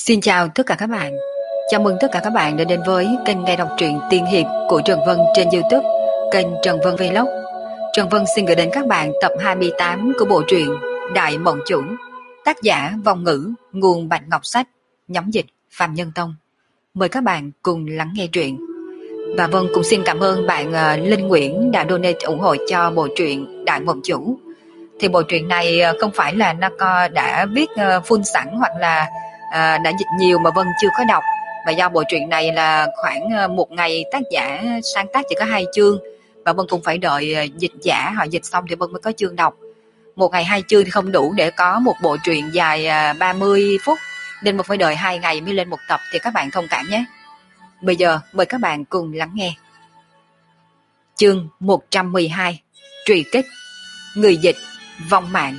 Xin chào tất cả các bạn. Chào mừng tất cả các bạn đã đến với kênh nghe đọc truyện tiên hiệp của Trần Vân trên YouTube, kênh Trần Vân Vlog. Trần Vân xin gửi đến các bạn tập 28 của bộ truyện Đại Mộng Chủ, tác giả Vong Ngữ, nguồn Bạch Ngọc Sách, nhóm dịch Phạm Nhân Tông. Mời các bạn cùng lắng nghe truyện. Và Vân cũng xin cảm ơn bạn Linh Nguyễn đã donate ủng hộ cho bộ truyện Đại Mộng Chủ. Thì bộ truyện này không phải là Naco đã viết full sẵn hoặc là đã dịch nhiều mà Vân chưa có đọc, và do bộ truyện này là khoảng một ngày tác giả sáng tác chỉ có 2 chương, và Vân cũng phải đợi dịch giả họ dịch xong thì Vân mới có chương đọc. Một ngày 2 chương thì không đủ để có một bộ truyện dài 30 phút, nên Vân phải đợi 2 ngày mới lên một tập, thì các bạn thông cảm nhé. Bây giờ mời các bạn cùng lắng nghe. Chương 112, truy kích. Người dịch vong mạng.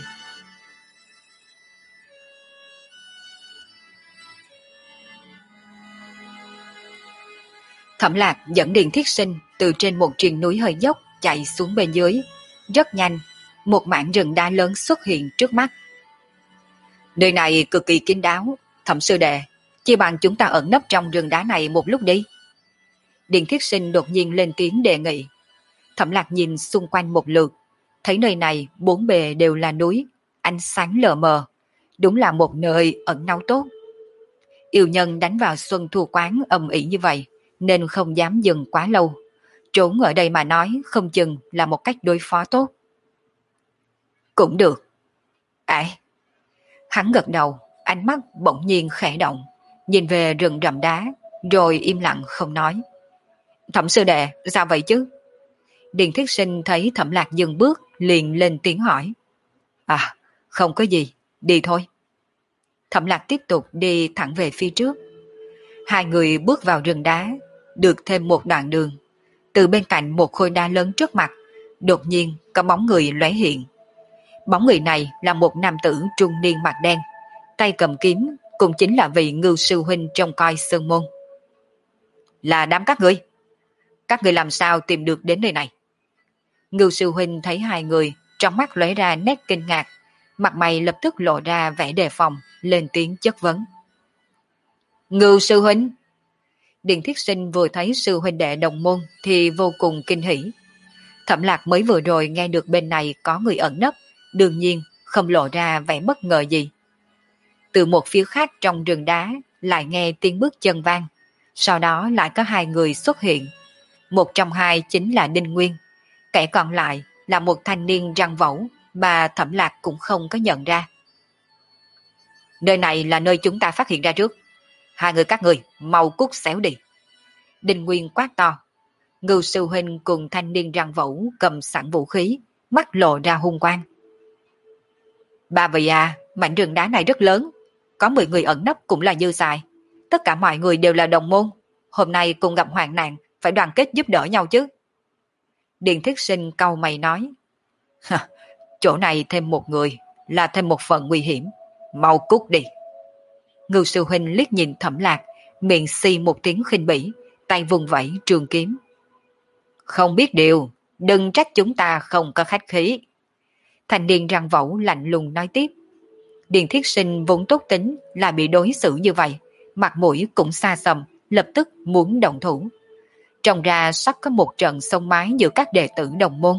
Thẩm Lạc dẫn Điền Thiết Sinh từ trên một triền núi hơi dốc chạy xuống bên dưới. Rất nhanh, một mảng rừng đá lớn xuất hiện trước mắt. Nơi này cực kỳ kín đáo, Thẩm sư đệ, chỉ bằng chúng ta ẩn nấp trong rừng đá này một lúc đi. Điền Thiết Sinh đột nhiên lên tiếng đề nghị. Thẩm Lạc nhìn xung quanh một lượt, thấy nơi này bốn bề đều là núi, ánh sáng lờ mờ, đúng là một nơi ẩn náu tốt. Yêu nhân đánh vào Xuân Thu quán ầm ĩ như vậy, nên không dám dừng quá lâu. Trốn ở đây mà nói không chừng là một cách đối phó tốt. Cũng được. Hắn gật đầu, ánh mắt bỗng nhiên khẽ động, nhìn về rừng rậm đá, rồi im lặng không nói. Thẩm sư đệ, sao vậy chứ? Điền Thiết Sinh thấy Thẩm Lạc dừng bước, liền lên tiếng hỏi. Không có gì, đi thôi. Thẩm Lạc tiếp tục đi thẳng về phía trước. Hai người bước vào rừng đá, được thêm một đoạn đường. Từ bên cạnh một khối đá lớn trước mặt, đột nhiên có bóng người lóe hiện. Bóng người này là một nam tử trung niên mặt đen, tay cầm kiếm, cũng chính là vị Ngưu sư huynh trông coi sơn môn. Là đám các ngươi làm sao tìm được đến nơi này? Ngưu sư huynh thấy hai người, trong mắt lóe ra nét kinh ngạc, mặt mày lập tức lộ ra vẻ đề phòng, lên tiếng chất vấn. Ngưu sư huynh? Điền Thiết Sinh vừa thấy sư huynh đệ đồng môn thì vô cùng kinh hỉ. Thẩm Lạc mới vừa rồi nghe được bên này có người ẩn nấp, đương nhiên không lộ ra vẻ bất ngờ gì. Từ một phía khác trong rừng đá lại nghe tiếng bước chân vang, sau đó lại có hai người xuất hiện. Một trong hai chính là Đinh Nguyên, kẻ còn lại là một thanh niên răng vẩu mà Thẩm Lạc cũng không có nhận ra. Nơi này là nơi chúng ta phát hiện ra trước. Hai người các ngươi mau cút xéo đi. Đinh Nguyên quát to. Ngưu sư huynh cùng thanh niên răng vẩu cầm sẵn vũ khí, mắt lộ ra hung quang. Ba vị mảnh rừng đá này rất lớn, có 10 người ẩn nấp cũng là dư xài. Tất cả mọi người đều là đồng môn, hôm nay cùng gặp hoạn nạn, phải đoàn kết giúp đỡ nhau chứ. Điền Thiết Sinh cau mày nói. Chỗ này thêm một người là thêm một phần nguy hiểm, mau cút đi. Ngưu sư huynh liếc nhìn Thẩm Lạc, miệng xì một tiếng khinh bỉ, tay vùng vẫy trường kiếm. Không biết điều, đừng trách chúng ta không có khách khí. Thanh niên răng vẩu lạnh lùng nói tiếp. Điền Thiết Sinh vốn tốt tính là bị đối xử như vậy, mặt mũi cũng xa sầm, lập tức muốn động thủ. Trông ra sắp có một trận sông mái giữa các đệ tử đồng môn.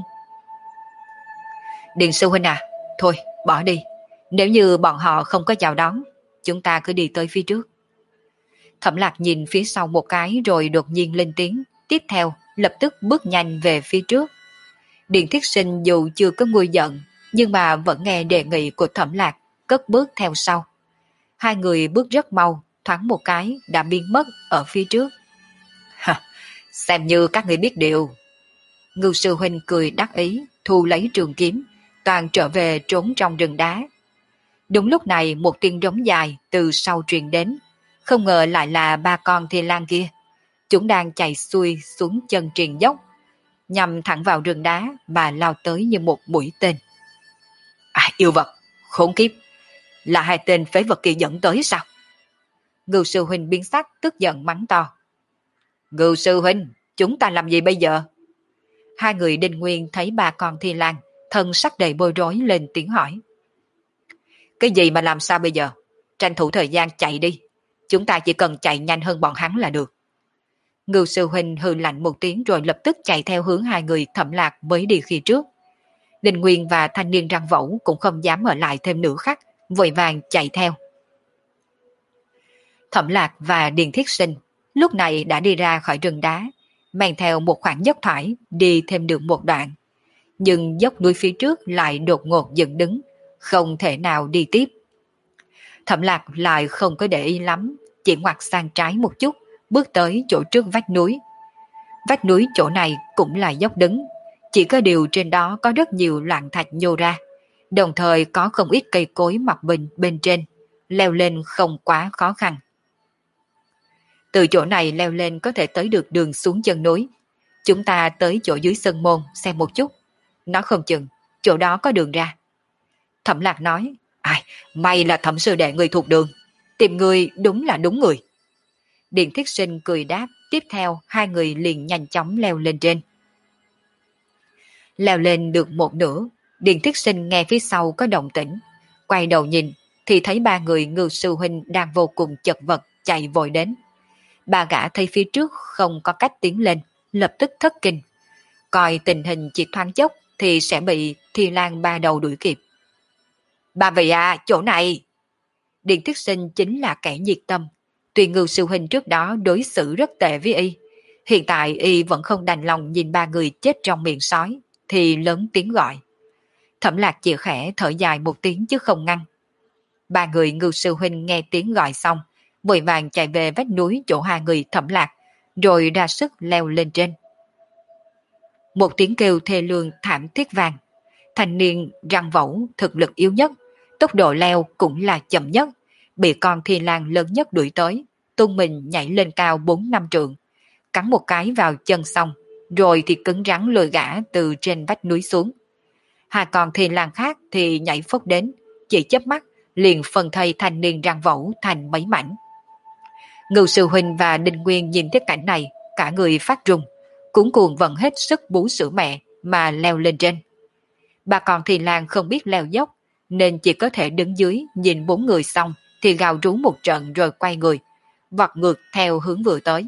Điền sư huynh thôi bỏ đi, nếu như bọn họ không có chào đón, chúng ta cứ đi tới phía trước. Thẩm Lạc nhìn phía sau một cái rồi đột nhiên lên tiếng, tiếp theo lập tức bước nhanh về phía trước. Điền Thiết Sinh dù chưa có nguôi giận, nhưng mà vẫn nghe đề nghị của Thẩm Lạc, cất bước theo sau. Hai người bước rất mau, thoáng một cái đã biến mất ở phía trước. Xem như các người biết điều. Ngưu sư huynh cười đắc ý, thu lấy trường kiếm, toàn trở về trốn trong rừng đá. Đúng lúc này một tiếng rống dài từ sau truyền đến, không ngờ lại là ba con thiên lang kia. Chúng đang chạy xuôi xuống chân triền dốc, nhằm thẳng vào rừng đá mà lao tới như một mũi tên. Yêu vật, khốn kiếp, là hai tên phế vật kia dẫn tới sao? Ngưu sư huynh biến sắc tức giận mắng to. Ngưu sư huynh, chúng ta làm gì bây giờ? Hai người Đinh Nguyên thấy ba con thiên lang, thân sắc đầy bối rối lên tiếng hỏi. Cái gì mà làm sao bây giờ? Tranh thủ thời gian chạy đi. chúng ta chỉ cần chạy nhanh hơn bọn hắn là được. Ngưu sư huynh hừ lạnh một tiếng rồi lập tức chạy theo hướng hai người Thẩm Lạc mới đi khi trước. Đình Nguyên và thanh niên răng vẫu cũng không dám ở lại thêm nửa khắc, vội vàng chạy theo. Thẩm Lạc và Điền Thiết Sinh lúc này đã đi ra khỏi rừng đá, mang theo một khoảng dốc thoải đi thêm được một đoạn. Nhưng dốc núi phía trước lại đột ngột dựng đứng, không thể nào đi tiếp. Thẩm Lạc lại không có để ý lắm, chỉ ngoặt sang trái một chút, bước tới chỗ trước vách núi. Vách núi chỗ này cũng là dốc đứng, chỉ có điều trên đó có rất nhiều loạn thạch nhô ra, đồng thời có không ít cây cối mọc bên trên, leo lên không quá khó khăn. Từ chỗ này leo lên có thể tới được đường xuống chân núi. Chúng ta tới chỗ dưới sân môn xem một chút, nó không chừng chỗ đó có đường ra. Thẩm Lạc nói, ai, may là Thẩm sư đệ người thuộc đường, tìm người đúng là đúng người. Điền Thiết Sinh cười đáp, tiếp theo hai người liền nhanh chóng leo lên trên. Leo lên được một nửa, Điền Thiết Sinh nghe phía sau có động tĩnh, quay đầu nhìn thì thấy ba người Ngưu sư huynh đang vô cùng chật vật chạy vội đến. Ba gã thấy phía trước không có cách tiến lên, lập tức thất kinh. Coi tình hình chỉ thoáng chốc thì sẽ bị Thi Lan ba đầu đuổi kịp. Ba vị à, chỗ này! Điền Thiết Sinh chính là kẻ nhiệt tâm. Tuy Ngưu sư huynh trước đó đối xử rất tệ với y, hiện tại y vẫn không đành lòng nhìn ba người chết trong miệng sói, thì lớn tiếng gọi. Thẩm Lạc chỉ khẽ thở dài một tiếng chứ không ngăn. Ba người Ngưu sư huynh nghe tiếng gọi xong, vội vàng chạy về vách núi chỗ hai người Thẩm Lạc, rồi ra sức leo lên trên. Một tiếng kêu thê lương thảm thiết vang. Thanh niên răng vẫu thực lực yếu nhất, tốc độ leo cũng là chậm nhất, bị con Thi Lan lớn nhất đuổi tới, tung mình nhảy lên cao 4-5 trượng, cắn một cái vào chân xong, rồi thì cứng rắn lôi gã từ trên vách núi xuống. Hai con Thi Lan khác thì nhảy phốc đến, chỉ chớp mắt liền phân thây thanh niên răng vẫu thành mấy mảnh. Ngưu sư huynh và Đinh Nguyên nhìn thấy cảnh này, cả người phát run, cuống cuồng vận hết sức bú sữa mẹ mà leo lên trên. Bà con Thi Lan không biết leo dốc, nên chỉ có thể đứng dưới nhìn bốn người xong thì gào rú một trận rồi quay người, vọt ngược theo hướng vừa tới.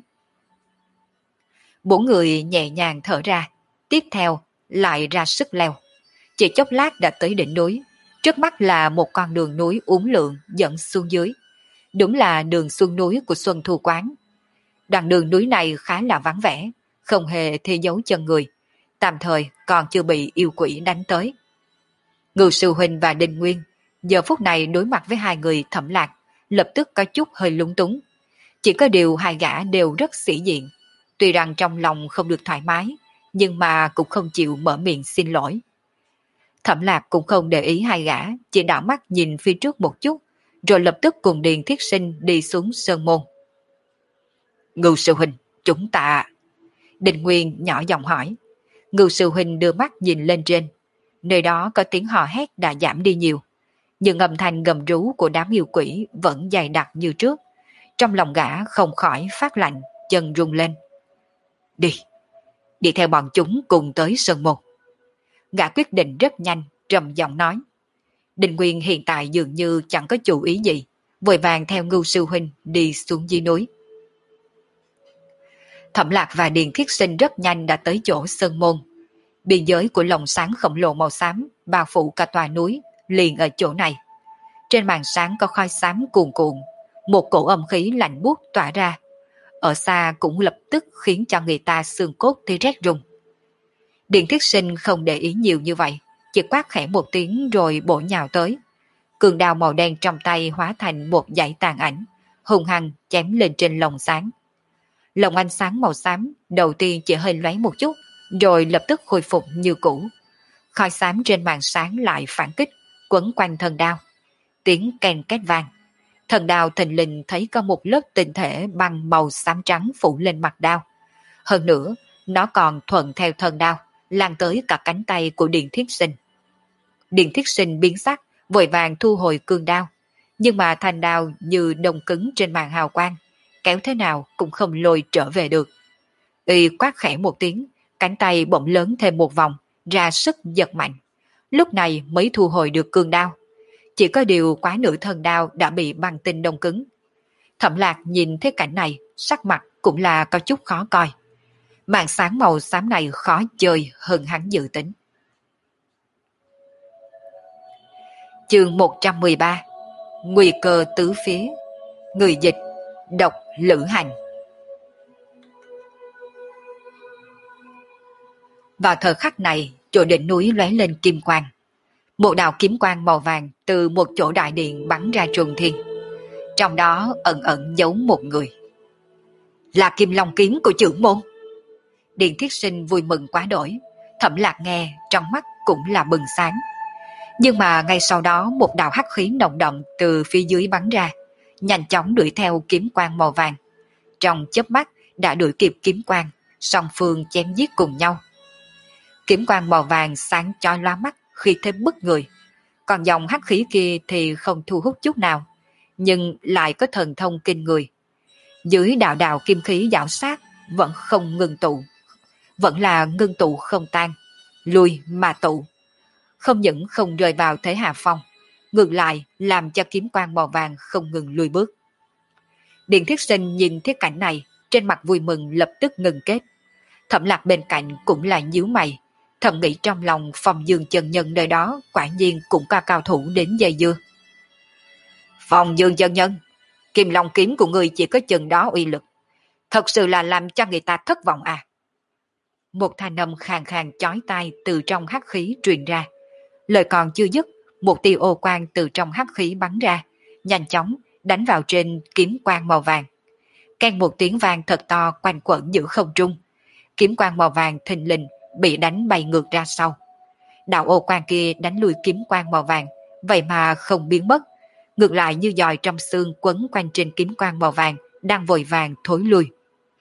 Bốn người nhẹ nhàng thở ra, tiếp theo lại ra sức leo. Chỉ chốc lát đã tới đỉnh núi, trước mắt là một con đường núi uốn lượn dẫn xuống dưới. Đúng là đường xuống núi của Xuân Thu Quán. Đoạn đường núi này khá là vắng vẻ, không hề thi dấu chân người, tạm thời còn chưa bị yêu quỷ đánh tới. Ngưu sư huynh và Đinh Nguyên giờ phút này đối mặt với hai người Thẩm Lạc, lập tức có chút hơi lúng túng. Chỉ có điều hai gã đều rất sĩ diện, tuy rằng trong lòng không được thoải mái, nhưng mà cũng không chịu mở miệng xin lỗi. Thẩm Lạc cũng không để ý hai gã, chỉ đảo mắt nhìn phía trước một chút, rồi lập tức cùng Điền Thiết Sinh đi xuống sơn môn. Ngưu sư huynh, chúng ta... Đinh Nguyên nhỏ giọng hỏi. Ngưu sư huynh đưa mắt nhìn lên trên, nơi đó có tiếng hò hét đã giảm đi nhiều, nhưng âm thanh gầm rú của đám yêu quỷ vẫn dày đặc như trước. Trong lòng gã không khỏi phát lạnh, chân rung lên. Đi, đi theo bọn chúng cùng tới sơn môn. Gã quyết định rất nhanh, trầm giọng nói. Đinh Nguyên hiện tại dường như chẳng có chủ ý gì, vội vàng theo Ngưu sư huynh đi xuống dưới núi. Thẩm Lạc và Điền Thiết Sinh rất nhanh đã tới chỗ sơn môn. Biên giới của lồng sáng khổng lồ màu xám bao phủ cả tòa núi liền ở chỗ này. Trên màn sáng có khói xám cuồn cuộn, một cổ âm khí lạnh buốt tỏa ra. Ở xa cũng lập tức khiến cho người ta xương cốt thì rét run. Điền Thiết Sinh không để ý nhiều như vậy, chỉ quát khẽ một tiếng rồi bổ nhào tới. Cường đao màu đen trong tay hóa thành một dải tàn ảnh, hung hăng chém lên trên lồng sáng. Lồng ánh sáng màu xám đầu tiên chỉ hơi lóe một chút, rồi lập tức khôi phục như cũ. Khói xám trên màn sáng lại phản kích, quấn quanh thần đao. Tiếng ken két vang. Thần đao thình lình thấy có một lớp tinh thể băng màu xám trắng phủ lên mặt đao. Hơn nữa, nó còn thuận theo thần đao, lan tới cả cánh tay của Điền Thiết Sinh. Điền Thiết Sinh biến sắc, vội vàng thu hồi cương đao. Nhưng mà thanh đao như đông cứng trên màn hào quang, kéo thế nào cũng không lôi trở về được. Y quát khẽ một tiếng, cánh tay bỗng lớn thêm một vòng, ra sức giật mạnh. Lúc này mới thu hồi được cương đao. Chỉ có điều quá nửa thân đao đã bị băng tinh đông cứng. Thẩm Lạc nhìn thấy cảnh này, sắc mặt cũng là có chút khó coi. Màn sáng màu xám này khó chơi hơn hắn dự tính. Chương 113. Nguy cơ tứ phía. Người dịch độc Lữ Hành. Vào thời khắc này, chỗ đỉnh núi lóe lên kim quang. Một đạo kiếm quang màu vàng từ một chỗ đại điện bắn ra trùng thiên. Trong đó ẩn ẩn giấu một người. Là Kim Long kiếm của trưởng môn. Điện Thiết Sinh vui mừng quá đổi. Thẩm Lạc nghe trong mắt cũng là bừng sáng. Nhưng mà ngay sau đó một đạo hắc khí nồng đậm từ phía dưới bắn ra, nhanh chóng đuổi theo kiếm quang màu vàng. Trong chớp mắt đã đuổi kịp kiếm quang, song phương chém giết cùng nhau. Kiếm quang màu vàng sáng chói lóa mắt, khi thế bức người. Còn dòng hắc khí kia thì không thu hút chút nào, nhưng lại có thần thông kinh người. Dưới đạo đạo kim khí giảo sát vẫn không ngừng tụ, vẫn là ngưng tụ không tan, lui mà tụ. Không những không rơi vào thế hạ phong, ngược lại làm cho kiếm quang màu vàng không ngừng lùi bước. Điện Thiết Sinh nhìn thấy cảnh này, trên mặt vui mừng lập tức ngừng kết. Thẩm Lạc bên cạnh cũng là nhíu mày, thầm nghĩ trong lòng Phong Dương chân nhân nơi đó quả nhiên cũng có cao thủ đến dây dưa. Phong Dương chân nhân, Kim Long kiếm của người chỉ có chừng đó uy lực, thật sự là làm cho người ta thất vọng à. Một thanh âm khàn khàn chói tai từ trong hắc khí truyền ra. Lời còn chưa dứt, một tia ô quang từ trong hắc khí bắn ra, nhanh chóng đánh vào trên kiếm quang màu vàng. Keng một tiếng vang thật to quanh quẩn giữa không trung. Kiếm quang màu vàng thình lình bị đánh bay ngược ra sau. Đạo ô quang kia đánh lùi kiếm quang màu vàng, vậy mà không biến mất, ngược lại như giòi trong xương quấn quanh trên kiếm quang màu vàng đang vội vàng thối lui.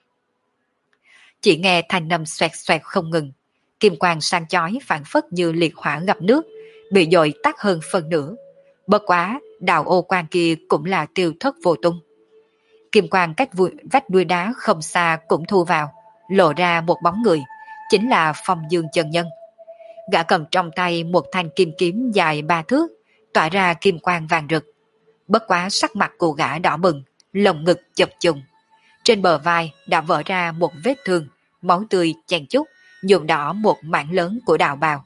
Chỉ nghe thanh âm xoẹt xoẹt không ngừng, kim quang sang chói phản phất như liệt hỏa gặp nước, bị dội tắt hơn phần nửa. Bất quá, đạo ô quang kia cũng là tiêu thất vô tung. Kim quang cách vách đuôi đá không xa cũng thu vào, lộ ra một bóng người, chính là Phong Dương chân nhân. Gã cầm trong tay một thanh kim kiếm dài 3 thước, tỏa ra kim quang vàng rực. Bất quá sắc mặt của gã đỏ bừng, lồng ngực chập trùng. Trên bờ vai đã vỡ ra một vết thương, máu tươi chen chúc, nhuộm đỏ một mảng lớn của đạo bào.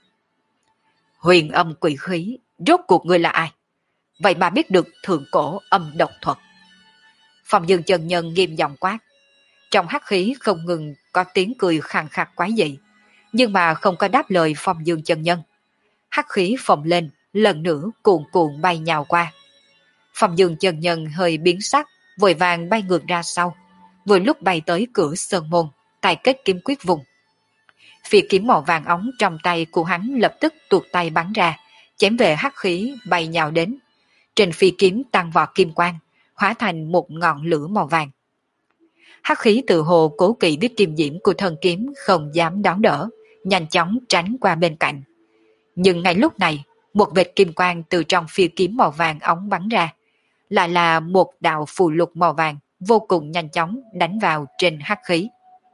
Huyền âm quỷ khí, rốt cuộc ngươi là ai? Vậy mà biết được thượng cổ âm độc thuật. Phong Dương chân nhân nghiêm giọng quát. Trong hắc khí không ngừng có tiếng cười khàn khạc quái dị, nhưng mà không có đáp lời Phong Dương chân nhân. Hắc khí phồng lên, lần nữa cuồn cuộn bay nhào qua. Phong Dương chân nhân hơi biến sắc, vội vàng bay ngược ra sau. Vừa lúc bay tới cửa sơn môn, tay kết kiếm quyết vùng. Phi kiếm màu vàng óng trong tay của hắn lập tức tuột tay bắn ra, chém về hắc khí bay nhào đến. Trên phi kiếm tăng vọt kim quang, hóa thành một ngọn lửa màu vàng. Hắc khí tự hồ cố kỵ biết kim diễm của thần kiếm không dám đón đỡ, nhanh chóng tránh qua bên cạnh. Nhưng ngay lúc này, một vệt kim quang từ trong phi kiếm màu vàng óng bắn ra, lại là một đạo phù lục màu vàng vô cùng nhanh chóng đánh vào trên hắc khí.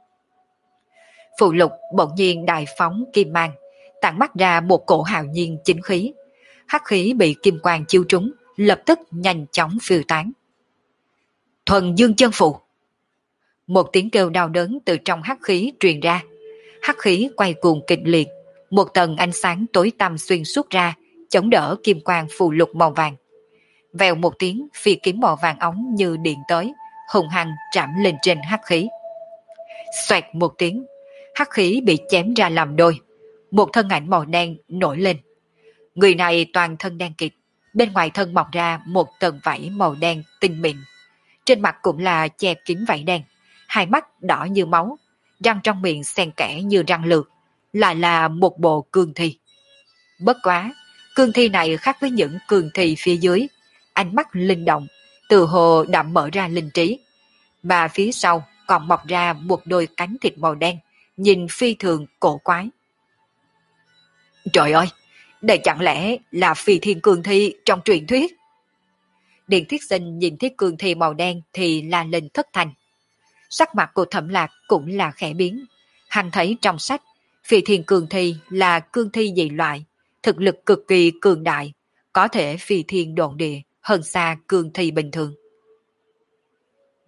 Phù lục bỗng nhiên đại phóng kim mang, tản mắt ra một cổ hào nhiên chính khí. Hắc khí bị kim quang chiếu trúng, lập tức nhanh chóng phiêu tán. Thuần Dương chân phù. Một tiếng kêu đau đớn từ trong hắc khí truyền ra. Hắc khí quay cuồng kịch liệt, một tầng ánh sáng tối tăm xuyên suốt ra, chống đỡ kim quang phù lục màu vàng. Vèo một tiếng, phi kiếm màu vàng óng như điện tới, hùng hăng chạm lên trên hắc khí. Xoẹt một tiếng, hắc khí bị chém ra làm đôi. Một thân ảnh màu đen nổi lên. Người này toàn thân đen kịt, bên ngoài thân mọc ra một tầng vảy màu đen tinh mịn. Trên mặt cũng là che kín vảy đen, hai mắt đỏ như máu, răng trong miệng xen kẽ như răng lược, lại là một bộ cương thi. Bất quá, cương thi này khác với những cương thi phía dưới, ánh mắt linh động, từ hồ đậm mở ra linh trí, mà phía sau còn mọc ra một đôi cánh thịt màu đen, nhìn phi thường cổ quái. Trời ơi, đây chẳng lẽ là phi thiên cương thi trong truyền thuyết? Điện Thiết Sinh nhìn thấy cương thi màu đen thì la lên thất thanh. Sắc mặt của Thẩm Lạc cũng là khẽ biến. Hắn thấy trong sách, phi thiên cương thi là cương thi dị loại, thực lực cực kỳ cường đại, có thể phi thiên độn địa hơn xa cương thi bình thường.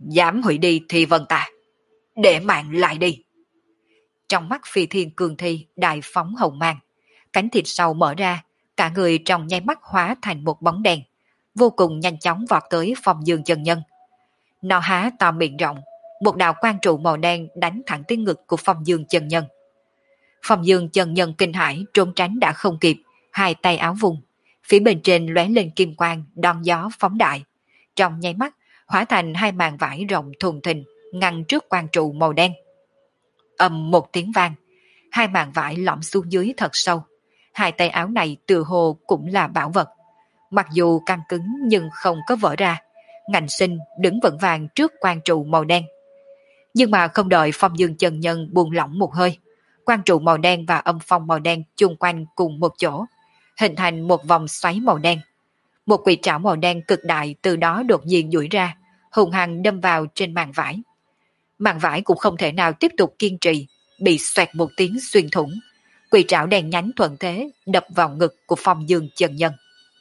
Dám hủy đi thì vân ta, để mạng lại đi. Trong mắt Phi Thiên Cương Thi đại phóng hồng mang, cánh thịt sau mở ra, cả người trong nháy mắt hóa thành một bóng đen, vô cùng nhanh chóng vọt tới Phong Dương chân nhân. Nó há to miệng rộng, một đạo quang trụ màu đen đánh thẳng tới ngực của Phong Dương chân nhân. Phong Dương chân nhân kinh hãi trốn tránh đã không kịp, hai tay áo vùng, phía bên trên lóe lên kim quang đón gió phóng đại, trong nháy mắt hóa thành hai màn vải rộng thùng thình ngăn trước quang trụ màu đen. Ầm một tiếng vang, hai màn vải lõm xuống dưới thật sâu. Hai tay áo này tự hồ cũng là bảo vật, mặc dù căng cứng nhưng không có vỡ ra, ngạnh sinh đứng vững vàng trước quang trụ màu đen. Nhưng mà không đợi Phong Dương chân nhân buông lỏng một hơi, quang trụ màu đen và âm phong màu đen chung quanh cùng một chỗ, hình thành một vòng xoáy màu đen. Một quỷ trảo màu đen cực đại từ đó đột nhiên duỗi ra, hùng hăng đâm vào trên màn vải. Màn vải cũng không thể nào tiếp tục kiên trì, bị xoẹt một tiếng xuyên thủng. Quỷ trảo đen nhánh thuận thế đập vào ngực của Phong Dương chân nhân.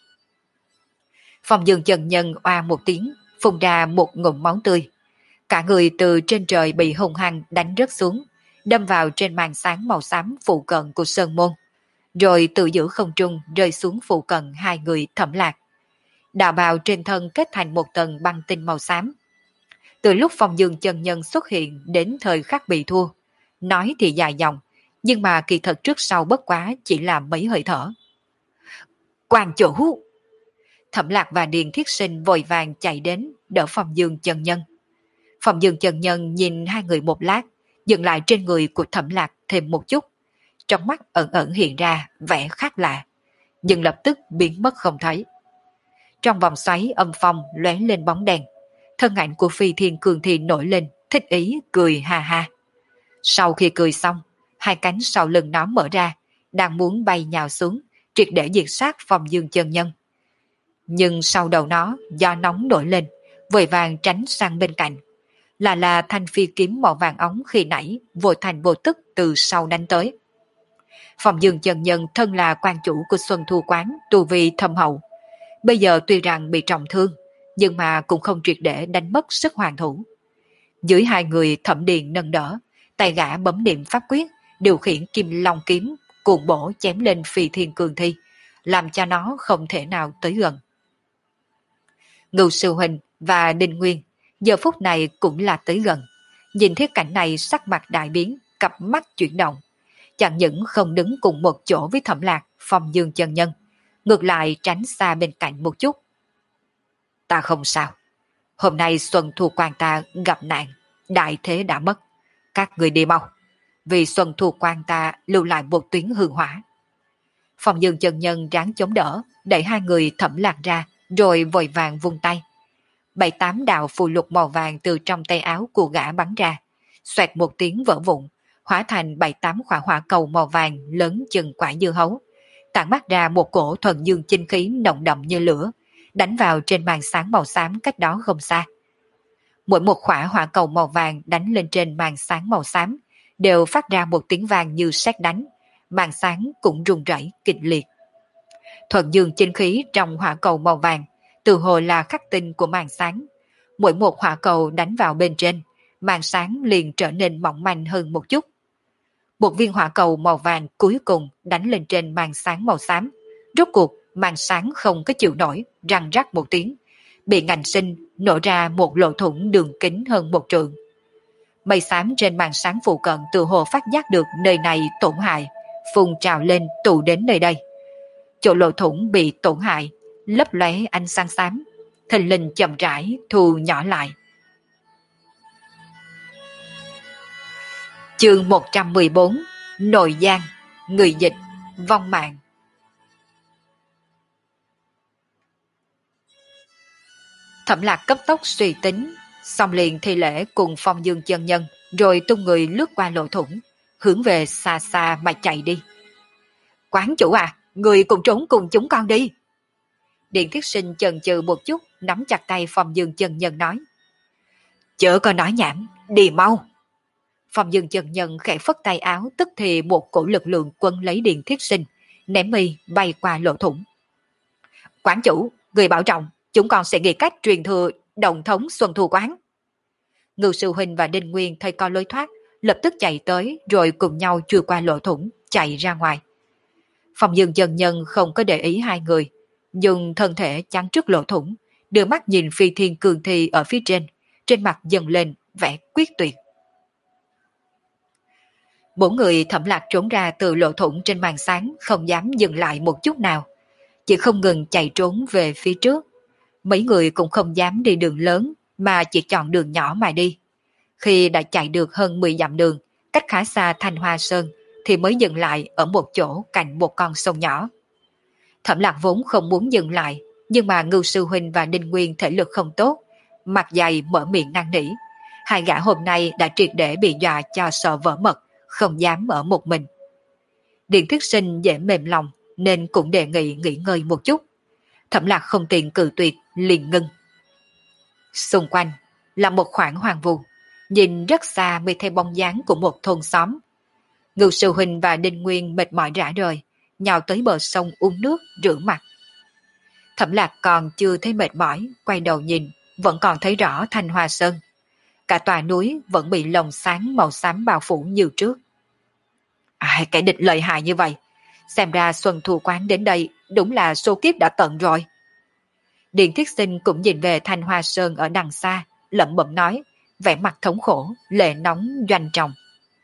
Phong Dương chân nhân oa một tiếng, phun ra một ngụm máu tươi. Cả người từ trên trời bị hung hăng đánh rớt xuống, đâm vào trên màn sáng màu xám phụ cận của Sơn Môn, rồi từ giữa không trung rơi xuống phụ cận hai người Thẩm Lạc. Đạo bào trên thân kết thành một tầng băng tinh màu xám. Từ lúc Phong Dương chân nhân xuất hiện đến thời khắc bị thua, nói thì dài dòng, nhưng mà kỳ thật trước sau bất quá chỉ là mấy hơi thở. Quan chủ! Thẩm Lạc và Điền Thiết Sinh vội vàng chạy đến đỡ Phong Dương chân nhân. Phong Dương chân nhân nhìn hai người một lát, dừng lại trên người của Thẩm Lạc thêm một chút. Trong mắt ẩn ẩn hiện ra vẻ khác lạ, nhưng lập tức biến mất không thấy. Trong vòng xoáy âm phong lóe lên bóng đèn, thân ảnh của Phi Thiên Cương Thi nổi lên, thích ý cười ha ha. Sau khi cười xong, hai cánh sau lưng nó mở ra, đang muốn bay nhào xuống, triệt để diệt sát Phong Dương chân nhân. Nhưng sau đầu nó do nóng nổi lên, vội vàng tránh sang bên cạnh. Là thanh phi kiếm màu vàng óng khi nãy vô thành vô tức từ sau đánh tới. Phong Dương chân nhân thân là quan chủ của Xuân Thu Quán, tu vi thâm hậu. Bây giờ tuy rằng bị trọng thương, nhưng mà cũng không triệt để đánh mất sức hoàn thủ. Dưới hai người Thẩm Điền nâng đỡ, tay gã bấm niệm pháp quyết, điều khiển kim long kiếm, cuồng bổ chém lên Phi Thiên Cương Thi, làm cho nó không thể nào tới gần. Ngưu Sư Huynh và Đinh Nguyên giờ phút này cũng là tới gần. Nhìn thấy cảnh này sắc mặt đại biến, cặp mắt chuyển động. Chẳng những không đứng cùng một chỗ với Thẩm Lạc, Phong Dương chân nhân, ngược lại tránh xa bên cạnh một chút. Ta không sao. Hôm nay Xuân Thu Quan ta gặp nạn, đại thế đã mất. Các người đi mau. Vì Xuân Thu Quan ta lưu lại một tuyến hương hỏa. Phong Dương chân nhân ráng chống đỡ, đẩy hai người Thẩm Lạc ra, rồi vội vàng vung tay. 7-8 đạo phù lục màu vàng từ trong tay áo của gã bắn ra, xoẹt một tiếng vỡ vụn, hóa thành 7-8 quả hỏa cầu màu vàng lớn chừng quả dưa hấu, tản mát ra một cổ thuần dương chinh khí nồng đậm như lửa, đánh vào trên màn sáng màu xám cách đó không xa. Mỗi một quả hỏa cầu màu vàng đánh lên trên màn sáng màu xám đều phát ra một tiếng vang như sét đánh, màn sáng cũng rung rẩy kịch liệt. Thuần dương chinh khí trong hỏa cầu màu vàng từ hồ là khắc tinh của màn sáng. Mỗi một hỏa cầu đánh vào bên trên, màn sáng liền trở nên mỏng manh hơn một chút. Một viên hỏa cầu màu vàng cuối cùng đánh lên trên màn sáng màu xám. Rốt cuộc, màn sáng không có chịu nổi, răng rắc một tiếng, bị ngành sinh nổ ra một lỗ thủng đường kính hơn 1 trượng. Mây xám trên màn sáng phụ cận từ hồ phát giác được nơi này tổn hại, phun trào lên tụ đến nơi đây. Chỗ lỗ thủng bị tổn hại, lấp lóe ánh sáng xám, thình lình chậm rãi thu nhỏ lại. Chương 114: Nội Giang, người dịch, vong mạng. Thẩm Lạc cấp tốc suy tính, xong liền thi lễ cùng Phong Dương chân nhân, rồi tung người lướt qua lỗ thủng, hướng về xa xa mà chạy đi. Quán chủ à, người cùng trốn cùng chúng con đi. Điền Thiết Sinh chần chừ một chút, nắm chặt tay Phong Dương chân nhân nói. Chớ có nói nhảm, đi mau. Phong Dương chân nhân khẽ phất tay áo, tức thì một cổ lực lượng quân lấy Điền Thiết Sinh, ném mi bay qua lỗ thủng. Quán chủ, người bảo trọng, chúng con sẽ nghĩ cách truyền thừa đồng thống Xuân Thu Quán. Ngưu Sư Huynh và Đinh Nguyên thấy có lối thoát, lập tức chạy tới rồi cùng nhau chui qua lỗ thủng, chạy ra ngoài. Phong Dương chân nhân không có để ý hai người, dùng thân thể chắn trước lỗ thủng, đưa mắt nhìn Phi Thiên Cường Thi ở phía trên mặt dần lên vẻ quyết tuyệt. Bốn người Thẩm Lạc trốn ra từ lỗ thủng trên màn sáng, không dám dừng lại một chút nào, chỉ không ngừng chạy trốn về phía trước. Mấy người cũng không dám đi đường lớn, mà chỉ chọn đường nhỏ mà đi. Khi đã chạy được hơn 10 dặm đường, cách khá xa Thanh Hoa Sơn, thì mới dừng lại ở một chỗ cạnh một con sông nhỏ. Thẩm Lạc vốn không muốn dừng lại, nhưng mà Ngưu Sư Huynh và Đinh Nguyên thể lực không tốt, mặt dày mở miệng năn nỉ. Hai gã hôm nay đã triệt để bị dọa cho sợ vỡ mật, không dám ở một mình. Điền Thiết Sinh dễ mềm lòng, nên cũng đề nghị nghỉ ngơi một chút. Thẩm Lạc không tiện cự tuyệt, liền ngưng. Xung quanh là một khoảng hoàng vu, nhìn rất xa mới thấy bóng dáng của một thôn xóm. Ngưu Sư Huynh và Đinh Nguyên mệt mỏi rã rời, nhào tới bờ sông uống nước, rửa mặt. Thẩm Lạc còn chưa thấy mệt mỏi, quay đầu nhìn, vẫn còn thấy rõ Thanh Hoa Sơn. Cả tòa núi vẫn bị lồng sáng màu xám bao phủ như trước. Kẻ địch lợi hại như vậy, xem ra Xuân Thu Quán đến đây đúng là số kiếp đã tận rồi. Điền Thiết Sinh cũng nhìn về Thanh Hoa Sơn ở đằng xa, lẩm bẩm nói, vẻ mặt thống khổ, lệ nóng doanh trọng.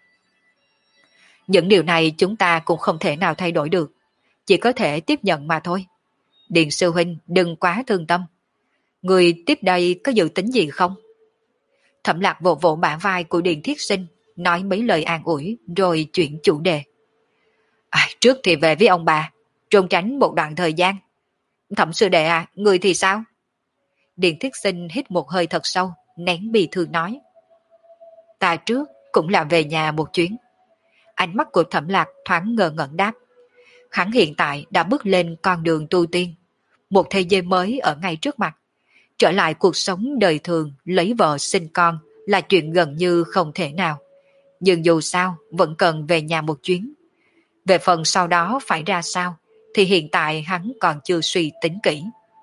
Những điều này chúng ta cũng không thể nào thay đổi được, chỉ có thể tiếp nhận mà thôi. Điền Sư Huynh đừng quá thương tâm. Người tiếp đây có dự tính gì không? Thẩm Lạc vỗ vỗ bả vai của Điền Thiết Sinh, nói mấy lời an ủi rồi chuyển chủ đề. Trước thì về với ông bà, trốn tránh một đoạn thời gian. Thẩm sư đệ người thì sao? Điền Thiết Sinh hít một hơi thật sâu, nén bi thương nói. Ta trước cũng là về nhà một chuyến. Ánh mắt của Thẩm Lạc thoáng ngờ ngẩn đáp. Hắn hiện tại đã bước lên con đường tu tiên. Một thế giới mới ở ngay trước mặt. Trở lại cuộc sống đời thường, lấy vợ sinh con là chuyện gần như không thể nào. Nhưng dù sao vẫn cần về nhà một chuyến. Về phần sau đó phải ra sao thì hiện tại hắn còn chưa suy tính kỹ.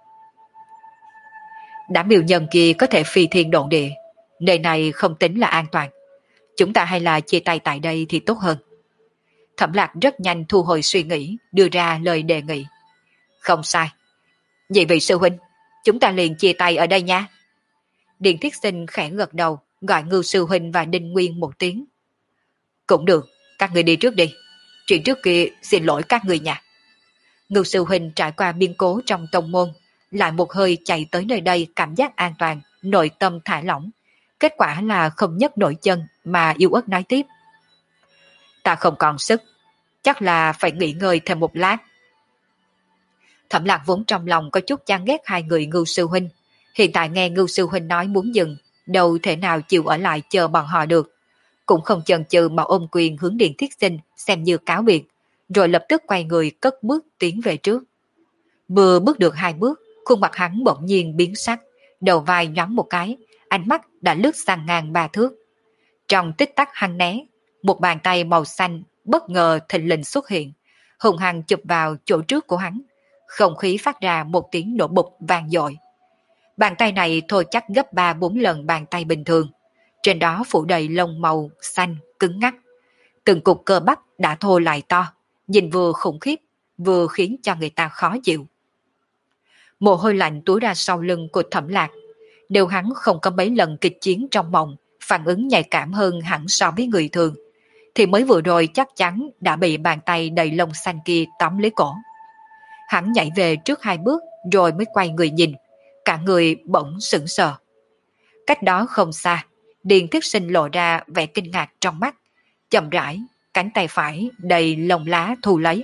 Đám miêu nhân kia có thể phi thiên độn địa, nơi này không tính là an toàn. Chúng ta hay là chia tay tại đây thì tốt hơn. Thẩm Lạc rất nhanh thu hồi suy nghĩ, đưa ra lời đề nghị. Không sai. Vậy vị sư huynh, chúng ta liền chia tay ở đây nha. Điền Thiết Sinh khẽ gật đầu, gọi Ngưu Sư Huynh và Đinh Nguyên một tiếng. Cũng được, các người đi trước đi. Chuyện trước kia xin lỗi các người nhà. Ngưu Sư Huynh trải qua biến cố trong tông môn, lại một hơi chạy tới nơi đây cảm giác an toàn, nội tâm thả lỏng. Kết quả là không nhấc nổi chân mà yếu ớt nói tiếp. Ta không còn sức, chắc là phải nghỉ ngơi thêm một lát. Thẩm Lạc vốn trong lòng có chút chán ghét hai người Ngưu Sư Huynh. Hiện tại nghe Ngưu Sư Huynh nói muốn dừng, đâu thể nào chịu ở lại chờ bọn họ được. Cũng không chần chừ mà ôm quyền hướng Điền Thiết Sinh xem như cáo biệt, rồi lập tức quay người cất bước tiến về trước. Vừa bước được 2 bước, khuôn mặt hắn bỗng nhiên biến sắc, đầu vai nhoáng một cái, ánh mắt đã lướt sang ngang 3 thước. Trong tích tắc hắn né, một bàn tay màu xanh bất ngờ thình lình xuất hiện, hùng hăng chụp vào chỗ trước của hắn, không khí phát ra một tiếng nổ bụp vang dội. Bàn tay này thôi chắc gấp 3-4 lần bàn tay bình thường, trên đó phủ đầy lông màu xanh cứng ngắc. Từng cục cơ bắp đã thô lại to, nhìn vừa khủng khiếp, vừa khiến cho người ta khó chịu. Mồ hôi lạnh túa ra sau lưng của Thẩm Lạc. Nếu hắn không có mấy lần kịch chiến trong mộng, phản ứng nhạy cảm hơn hẳn so với người thường, thì mới vừa rồi chắc chắn đã bị bàn tay đầy lông xanh kia tóm lấy cổ. Hắn nhảy về trước 2 bước rồi mới quay người nhìn, cả người bỗng sững sờ. Cách đó không xa, Điền Thiết Sinh lộ ra vẻ kinh ngạc trong mắt, chậm rãi, cánh tay phải đầy lông lá thu lấy.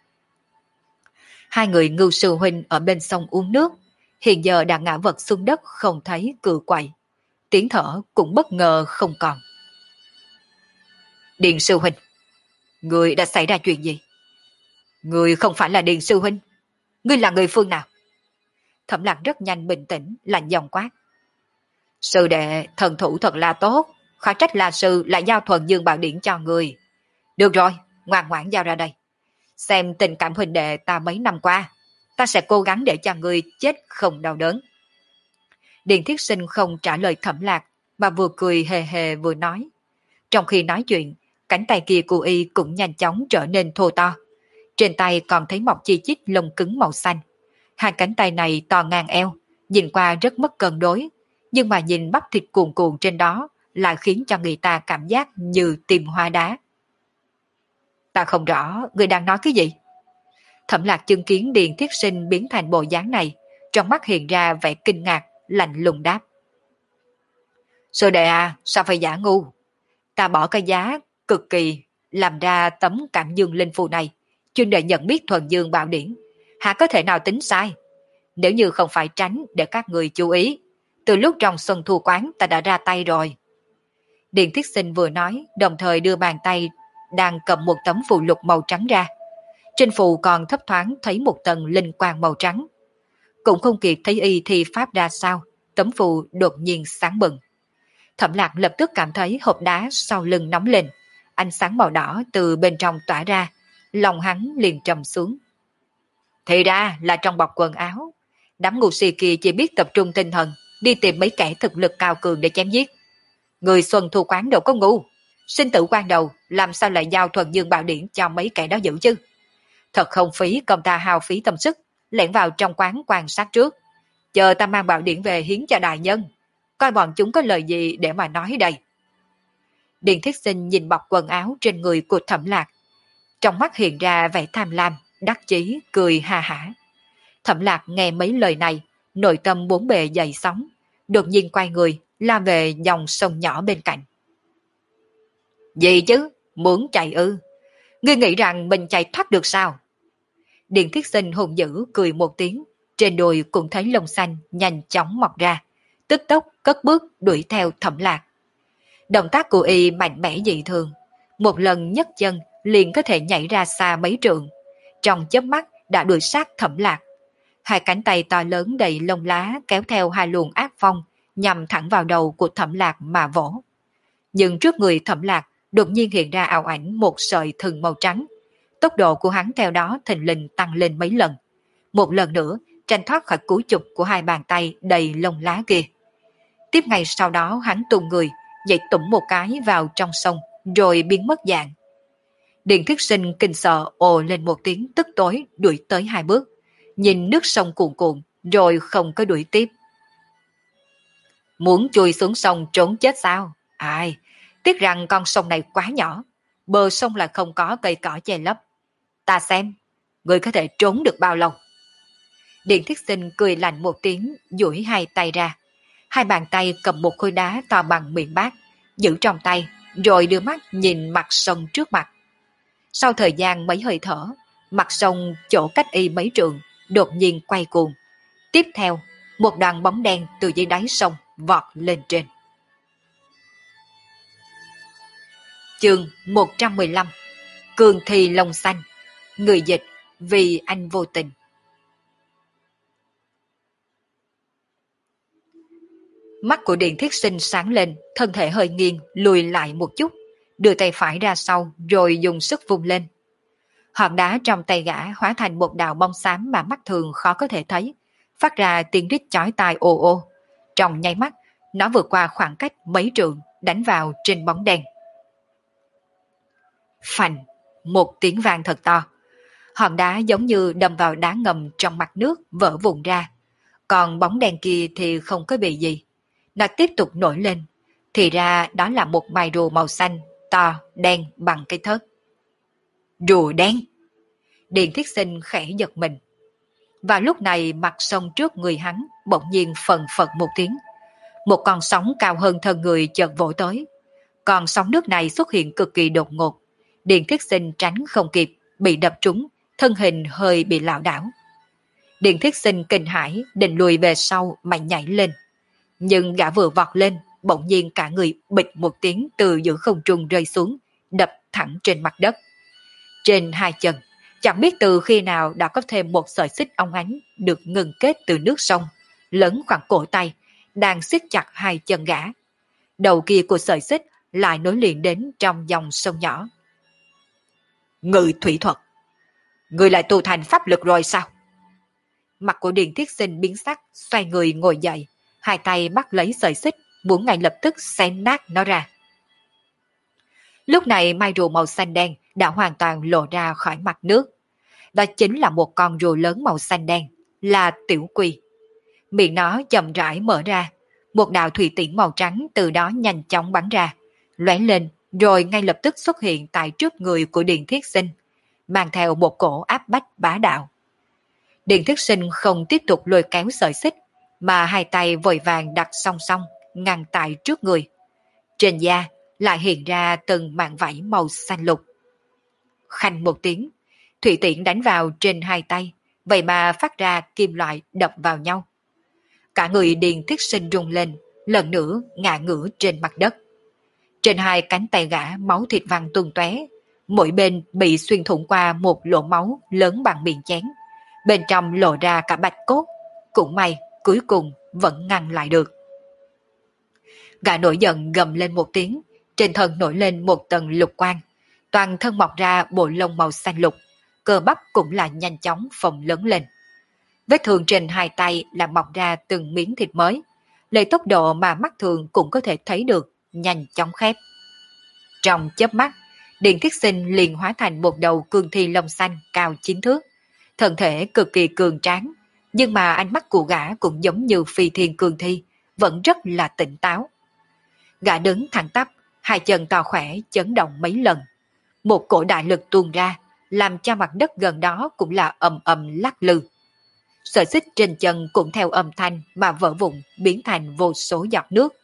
Hai người Ngưu Sư Huynh ở bên sông uống nước, hiện giờ đã ngã vật xuống đất không thấy cự quậy. Tiếng thở cũng bất ngờ không còn. Điền Sư Huynh, người đã xảy ra chuyện gì? Người không phải là Điền Sư Huynh, ngươi là người phương nào? Thẩm Lạc rất nhanh bình tĩnh, lạnh giọng quát. Sư đệ thần thủ thật là tốt, khó trách là sư lại giao thuần dương bảo điển cho người. Được rồi, ngoan ngoãn giao ra đây. Xem tình cảm huynh đệ ta mấy năm qua, ta sẽ cố gắng để cho người chết không đau đớn. Điền Thiết Sinh không trả lời Thẩm Lạc, mà vừa cười hề hề vừa nói. Trong khi nói chuyện, cánh tay kia của y cũng nhanh chóng trở nên thô to. Trên tay còn thấy mọc chi chít lông cứng màu xanh. Hai cánh tay này to ngang eo, nhìn qua rất mất cân đối, nhưng mà nhìn bắp thịt cuồn cuộn trên đó lại khiến cho người ta cảm giác như tìm hoa đá. Ta không rõ người đang nói cái gì. Thẩm Lạc chứng kiến Điền Thiết Sinh biến thành bộ dáng này, trong mắt hiện ra vẻ kinh ngạc, lạnh lùng đáp. Sư đệ à, sao phải giả ngu? Ta bỏ cái giá cực kỳ làm ra tấm cảm dương linh phù này, chuyên để nhận biết thuần dương bảo điển. Hả có thể nào tính sai? Nếu như không phải tránh để các người chú ý, từ lúc trong xuân thu quán ta đã ra tay rồi. Điền Thiết Sinh vừa nói, đồng thời đưa bàn tay đang cầm một tấm phù lục màu trắng ra. Trên phù còn thấp thoáng thấy một tầng linh quang màu trắng. Cũng không kịp thấy y thì pháp ra sao, tấm phù đột nhiên sáng bừng. Thẩm Lạc lập tức cảm thấy hộp đá sau lưng nóng lên, ánh sáng màu đỏ từ bên trong tỏa ra, lòng hắn liền trầm xuống. Thì ra là trong bọc quần áo, đám ngu si kia chỉ biết tập trung tinh thần, đi tìm mấy kẻ thực lực cao cường để chém giết. Người xuân thu quán đâu có ngu, sinh tử quan đầu làm sao lại giao thuần dương bảo điển cho mấy kẻ đó giữ chứ. Thật không phí công ta hao phí tâm sức, lẻn vào trong quán quan sát trước. Chờ ta mang bảo điển về hiến cho đại nhân, coi bọn chúng có lời gì để mà nói đây. Điền Thiết Sinh nhìn bọc quần áo trên người của Thẩm Lạc, trong mắt hiện ra vẻ tham lam, đắc chí, cười ha hả. Thẩm Lạc nghe mấy lời này, nội tâm bốn bề dậy sóng, đột nhiên quay người, la về dòng sông nhỏ bên cạnh. Gì chứ, muốn chạy ư? Ngươi nghĩ rằng mình chạy thoát được sao? Điền Thiết Sinh hùng dữ cười một tiếng, trên đùi cũng thấy lông xanh nhanh chóng mọc ra, tức tốc cất bước đuổi theo Thẩm Lạc. Động tác của y mạnh mẽ dị thường, một lần nhấc chân liền có thể nhảy ra xa mấy trượng, trong chớp mắt đã đuổi sát Thẩm Lạc. Hai cánh tay to lớn đầy lông lá kéo theo hai luồng ác phong, nhằm thẳng vào đầu của Thẩm Lạc mà vỗ. Nhưng trước người Thẩm Lạc đột nhiên hiện ra ảo ảnh một sợi thừng màu trắng. Tốc độ của hắn theo đó thình lình tăng lên mấy lần. Một lần nữa tranh thoát khỏi cú chụp của hai bàn tay đầy lông lá kia. Tiếp ngay sau đó hắn tung người, nhảy tủm một cái vào trong sông, rồi biến mất dạng. Điền Thiết Sinh kinh sợ ồ lên một tiếng tức tối đuổi tới hai bước, nhìn nước sông cuồn cuộn, rồi không có đuổi tiếp. Muốn chui xuống sông trốn chết sao? Ai, tiếc rằng con sông này quá nhỏ, bờ sông lại không có cây cỏ che lấp. Ta xem, người có thể trốn được bao lâu? Điền Thiết Sinh cười lạnh một tiếng, duỗi hai tay ra. Hai bàn tay cầm một khối đá to bằng miệng bát, giữ trong tay, rồi đưa mắt nhìn mặt sông trước mặt. Sau thời gian mấy hơi thở, mặt sông chỗ cách y mấy trượng, đột nhiên quay cuồng. Tiếp theo, một đoàn bóng đen từ dưới đáy sông vọt lên trên. Chương 115. Cường thì lông xanh. Người dịch vì anh vô tình. Mắt của Điền Thiết Sinh sáng lên, thân thể hơi nghiêng, lùi lại một chút, đưa tay phải ra sau rồi dùng sức vung lên. Hòn đá trong tay gã hóa thành một đạo bông xám mà mắt thường khó có thể thấy, phát ra tiếng rít chói tai ồ ồ. Trong nháy mắt, nó vượt qua khoảng cách mấy trượng, đánh vào trên bóng đen. Phành, một tiếng vang thật to. Hòn đá giống như đâm vào đá ngầm trong mặt nước vỡ vụn ra. Còn bóng đen kia thì không có bị gì. Nó tiếp tục nổi lên. Thì ra đó là một mài rùa màu xanh, to, đen bằng cái thớt. Rùa đen! Điền Thiết Sinh khẽ giật mình. Và lúc này mặt sông trước người hắn bỗng nhiên phần phật một tiếng. Một con sóng cao hơn thân người chợt vỗ tới. Con sóng nước này xuất hiện cực kỳ đột ngột. Điền Thiết Sinh tránh không kịp, bị đập trúng, thân hình hơi bị lảo đảo. Điền Thiết Sinh kinh hãi định lùi về sau mà nhảy lên. Nhưng gã vừa vọt lên, bỗng nhiên cả người bịch một tiếng từ giữa không trung rơi xuống, đập thẳng trên mặt đất. Trên hai chân, chẳng biết từ khi nào đã có thêm một sợi xích óng ánh được ngừng kết từ nước sông, lớn khoảng cổ tay, đang siết chặt hai chân gã. Đầu kia của sợi xích lại nối liền đến trong dòng sông nhỏ. Ngự thủy thuật. Người lại tu thành pháp lực rồi sao? Mặt của Điền Thiết Sinh biến sắc, xoay người ngồi dậy, hai tay bắt lấy sợi xích, muốn ngay lập tức xé nát nó ra. Lúc này mai rùa màu xanh đen đã hoàn toàn lộ ra khỏi mặt nước. Đó chính là một con rùa lớn màu xanh đen, là Tiểu Quy. Miệng nó chậm rãi mở ra, một đạo thủy tiễn màu trắng từ đó nhanh chóng bắn ra, lóe lên rồi ngay lập tức xuất hiện tại trước người của Điền Thiết Sinh, mang theo một cổ áp bách bá đạo. Điền Thiết Sinh không tiếp tục lôi kéo sợi xích, mà hai tay vội vàng đặt song song, ngăn tại trước người. Trên da lại hiện ra từng mảng vảy màu xanh lục. Khanh một tiếng, thủy tiễn đánh vào trên hai tay, vậy mà phát ra kim loại đập vào nhau. Cả người Điền Thiết Sinh rung lên, lần nữa ngã ngửa trên mặt đất. Trên hai cánh tay gã máu thịt văng tung tóe, mỗi bên bị xuyên thủng qua một lỗ máu lớn bằng miệng chén. Bên trong lộ ra cả bạch cốt, cũng may cuối cùng vẫn ngăn lại được. Gã nổi giận gầm lên một tiếng, trên thân nổi lên một tầng lục quang, toàn thân mọc ra bộ lông màu xanh lục, cơ bắp cũng là nhanh chóng phồng lớn lên. Vết thương trên hai tay là mọc ra từng miếng thịt mới, lấy tốc độ mà mắt thường cũng có thể thấy được, nhanh chóng khép. Trong chớp mắt, Điền Thiết Sinh liền hóa thành một đầu cương thi lông xanh cao 9 thước, thân thể cực kỳ cường tráng, nhưng mà ánh mắt của gã cũng giống như phi thiên cương thi, vẫn rất là tỉnh táo. Gã đứng thẳng tắp, hai chân to khỏe chấn động mấy lần. Một cổ đại lực tuôn ra, làm cho mặt đất gần đó cũng là ầm ầm lắc lư. Sợi xích trên chân cũng theo âm thanh mà vỡ vụn biến thành vô số giọt nước.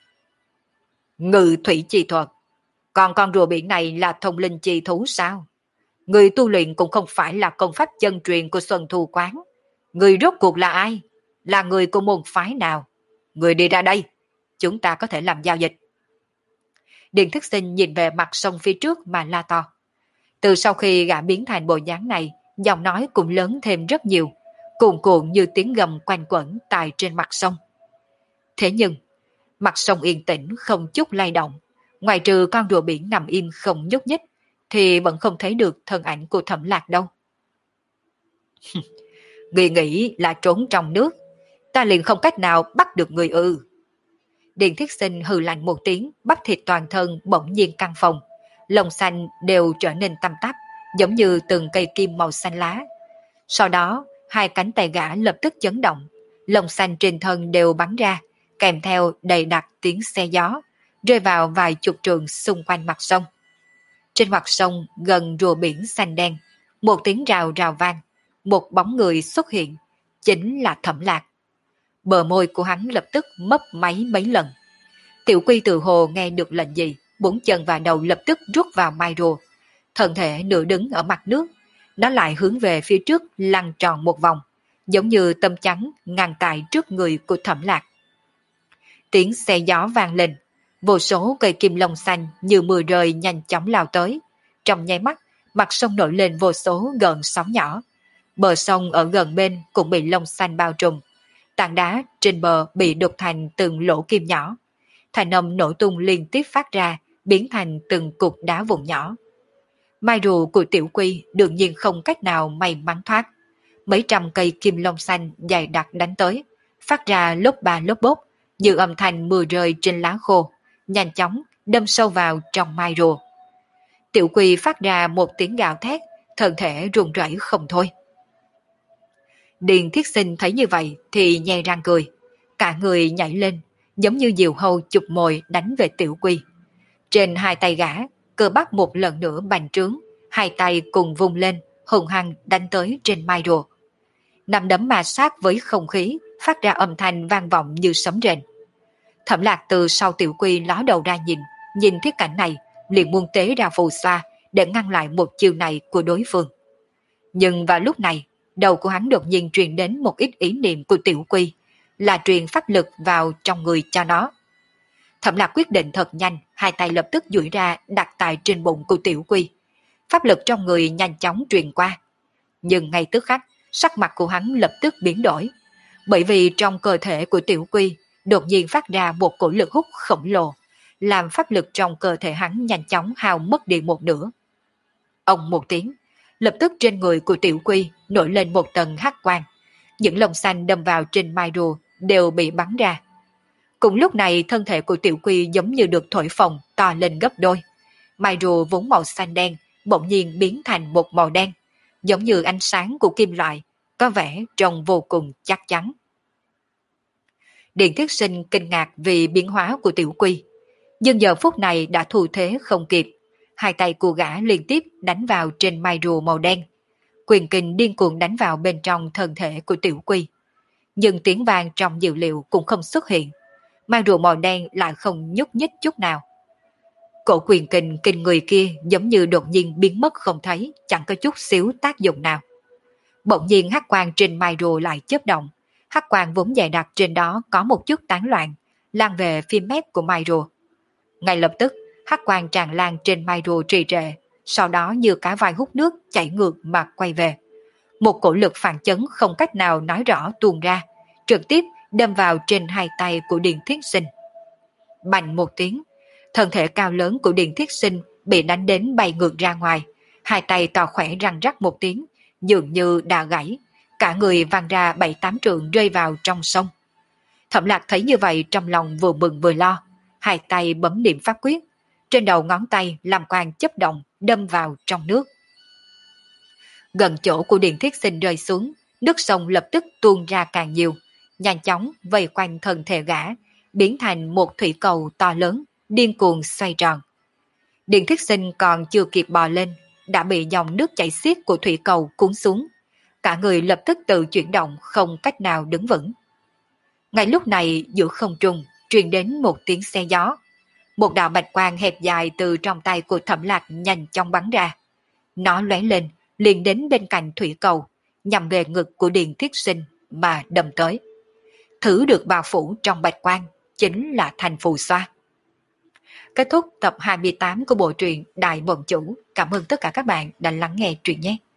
Ngự thủy chi thuật. Còn con rùa biển này là thông linh chi thú sao? Người tu luyện cũng không phải là công pháp chân truyền của Xuân Thu Quán. Người rốt cuộc là ai? Là người của môn phái nào? Người đi ra đây, chúng ta có thể làm giao dịch. Điền Thức Sinh nhìn về mặt sông phía trước mà la to. Từ sau khi gã biến thành bộ dáng này, giọng nói cũng lớn thêm rất nhiều, cuồn cuộn như tiếng gầm quanh quẩn tại trên mặt sông. Thế nhưng, mặt sông yên tĩnh không chút lay động, ngoài trừ con rùa biển nằm im không nhúc nhích, thì vẫn không thấy được thân ảnh của Thẩm Lạc đâu. Người nghĩ là trốn trong nước, ta liền không cách nào bắt được người ư. Điền Thiết Sinh hừ lạnh một tiếng, bắp thịt toàn thân bỗng nhiên căng phồng, lông xanh đều trở nên tăm tắp, giống như từng cây kim màu xanh lá. Sau đó, hai cánh tay gã lập tức chấn động, lông xanh trên thân đều bắn ra, kèm theo đầy đặc tiếng xe gió, rơi vào vài chục trường xung quanh mặt sông. Trên mặt sông gần rùa biển xanh đen, một tiếng rào rào vang, một bóng người xuất hiện, chính là Thẩm Lạc. Bờ môi của hắn lập tức mấp máy mấy lần. Tiểu Quy tự hồ nghe được lệnh gì, bốn chân và đầu lập tức rút vào mai rùa. Thân thể nửa đứng ở mặt nước, nó lại hướng về phía trước lăn tròn một vòng, giống như tấm chắn ngăn tại trước người của Thẩm Lạc. Tiếng xe gió vang lên, vô số cây kim lông xanh như mưa rơi nhanh chóng lao tới. Trong nháy mắt, mặt sông nổi lên vô số gợn sóng nhỏ. Bờ sông ở gần bên cũng bị lông xanh bao trùm. Tảng đá trên bờ bị đục thành từng lỗ kim nhỏ. Thanh âm nổ tung liên tiếp phát ra, biến thành từng cục đá vụn nhỏ. Mai rùa của Tiểu Quy đương nhiên không cách nào may mắn thoát. Mấy trăm cây kim lông xanh dày đặc đánh tới, phát ra lốp ba lốp bốp, như âm thanh mưa rơi trên lá khô, nhanh chóng đâm sâu vào trong mai rùa. Tiểu Quy phát ra một tiếng gào thét, thân thể run rẩy không thôi. Điền Thiết Sinh thấy như vậy thì nhe răng cười, cả người nhảy lên, giống như diều hâu chụp mồi đánh về Tiểu Quy. Trên hai tay gã, cơ bắp một lần nữa bành trướng, hai tay cùng vung lên, hùng hăng đánh tới trên mai rùa. Nắm đấm ma sát với không khí, phát ra âm thanh vang vọng như sấm rền. Thẩm Lạc từ sau Tiểu Quy ló đầu ra nhìn thiết cảnh này, liền buông tế ra phù xoa để ngăn lại một chiều này của đối phương. Nhưng vào lúc này, đầu của hắn đột nhiên truyền đến một ít ý niệm của Tiểu Quy, là truyền pháp lực vào trong người cho nó. Thẩm Lạc quyết định thật nhanh, hai tay lập tức duỗi ra đặt tại trên bụng của Tiểu Quy. Pháp lực trong người nhanh chóng truyền qua. Nhưng ngay tức khắc, sắc mặt của hắn lập tức biến đổi, bởi vì trong cơ thể của Tiểu Quy đột nhiên phát ra một cổ lực hút khổng lồ, làm pháp lực trong cơ thể hắn nhanh chóng hao mất đi một nửa. Ông một tiếng, lập tức trên người của Tiểu Quy nổi lên một tầng hắc quang, những lông xanh đâm vào trên mai rùa đều bị bắn ra. Cùng lúc này thân thể của Tiểu Quy giống như được thổi phồng to lên gấp đôi. Mai rùa vốn màu xanh đen bỗng nhiên biến thành một màu đen, giống như ánh sáng của kim loại, có vẻ trông vô cùng chắc chắn. Điện Thiết Sinh kinh ngạc vì biến hóa của Tiểu Quy, nhưng giờ phút này đã thu thế không kịp. Hai tay của gã liên tiếp đánh vào trên mai rùa màu đen, quyền kình điên cuồng đánh vào bên trong thân thể của Tiểu Quy. Nhưng tiếng vang trong dữ liệu cũng không xuất hiện, mai rùa màu đen lại không nhúc nhích chút nào. Cổ quyền kình kinh người kia giống như đột nhiên biến mất không thấy, chẳng có chút xíu tác dụng nào. Bỗng nhiên hắc quang trên mai rùa lại chớp động, hắc quang vốn dày đặc trên đó có một chút tán loạn, lan về phía mép của mai rùa. Ngay lập tức, hắc quang tràn lan trên mai rùa trì trệ, sau đó như cá vai hút nước chảy ngược mà quay về. Một cổ lực phản chấn không cách nào nói rõ tuôn ra, trực tiếp đâm vào trên hai tay của Điền Thiết Sinh. Bành một tiếng, thân thể cao lớn của Điền Thiết Sinh bị đánh đến bay ngược ra ngoài, hai tay to khỏe răng rắc một tiếng, dường như đã gãy, cả người văng ra 7-8 trượng rơi vào trong sông. Thẩm Lạc thấy như vậy trong lòng vừa mừng vừa lo, hai tay bấm niệm pháp quyết, trên đầu ngón tay làm quang chớp động đâm vào trong nước. Gần chỗ của Điền Thiết Sinh rơi xuống, nước sông lập tức tuôn ra càng nhiều, nhanh chóng vây quanh thân thể gã, biến thành một thủy cầu to lớn, điên cuồng xoay tròn. Điền Thiết Sinh còn chưa kịp bò lên, đã bị dòng nước chảy xiết của thủy cầu cuốn xuống. Cả người lập tức tự chuyển động không cách nào đứng vững. Ngay lúc này giữa không trung truyền đến một tiếng xe gió. Một đạo bạch quang hẹp dài từ trong tay của Thẩm Lạc nhanh chóng bắn ra. Nó lóe lên, liền đến bên cạnh thủy cầu, nhằm về ngực của Điền Thiết Sinh mà đâm tới. Thứ được bao phủ trong bạch quang chính là thanh phù xoa. Kết thúc tập 28 của bộ truyện Đại Bổn Chủ. Cảm ơn tất cả các bạn đã lắng nghe truyện nhé.